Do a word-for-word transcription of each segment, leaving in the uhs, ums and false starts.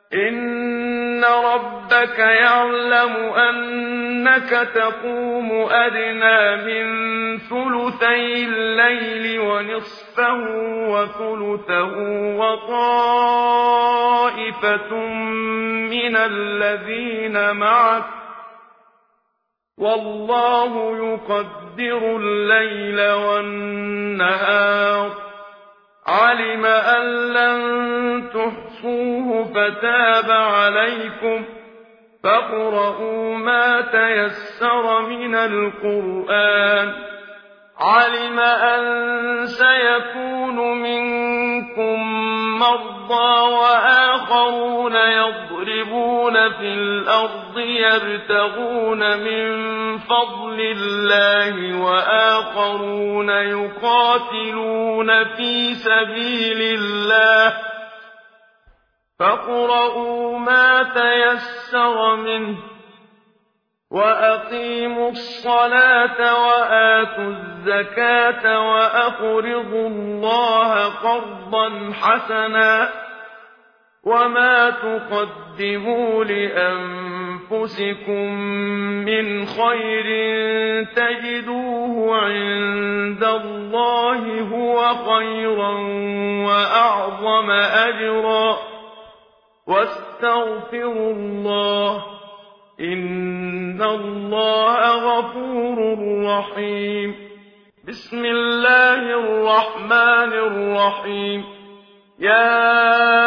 إن ربك يعلم أنك تقوم أدنى من ثلثي الليل ونصفه وثلثه وطائفة من الذين معك والله يقدر الليل والنهار علم أن لن تحصوه فتاب عليكم فاقرؤوا ما تيسر من القرآن علم أن سيكون منكم مرضى وآخرون يضربون في الأرض يبتغون من فضل الله وآخرون يقاتلون في سبيل الله فاقرؤوا ما تيسر منه وأقيموا الصلاة وآتوا الزكاة وأقرضوا الله قرضا حسنا وما تقدموا لأنفسكم من خير تجدوه عند الله هو خيرا وأعظم أجرا واستغفروا الله إن الله غفور رحيم بسم الله الرحمن الرحيم يا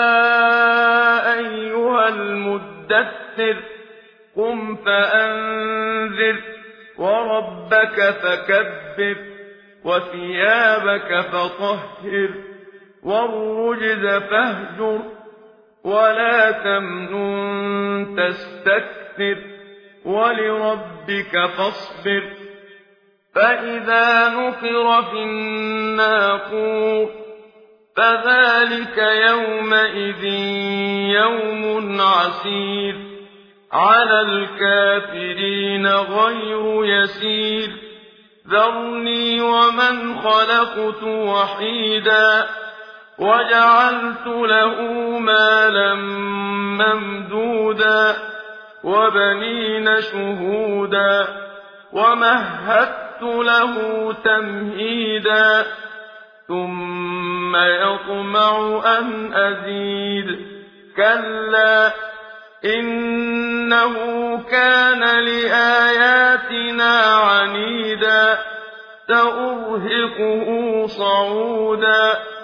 أيها المدثر قم فأنذر وربك فكبر وثيابك فطهر والرجز فاهجر ولا تمنن تستكثر ولربك فاصبر فإذا نقر في الناقور فذلك يومئذ يوم عسير على الكافرين غير يسير ذرني ومن خلقت وحيدا وجعلت له مالا ممدودا وبنين شهودا ومهدت له تمهيدا ثم يطمع أن أزيد كلا إنه كان لآياتنا عنيدا سأرهقه صعودا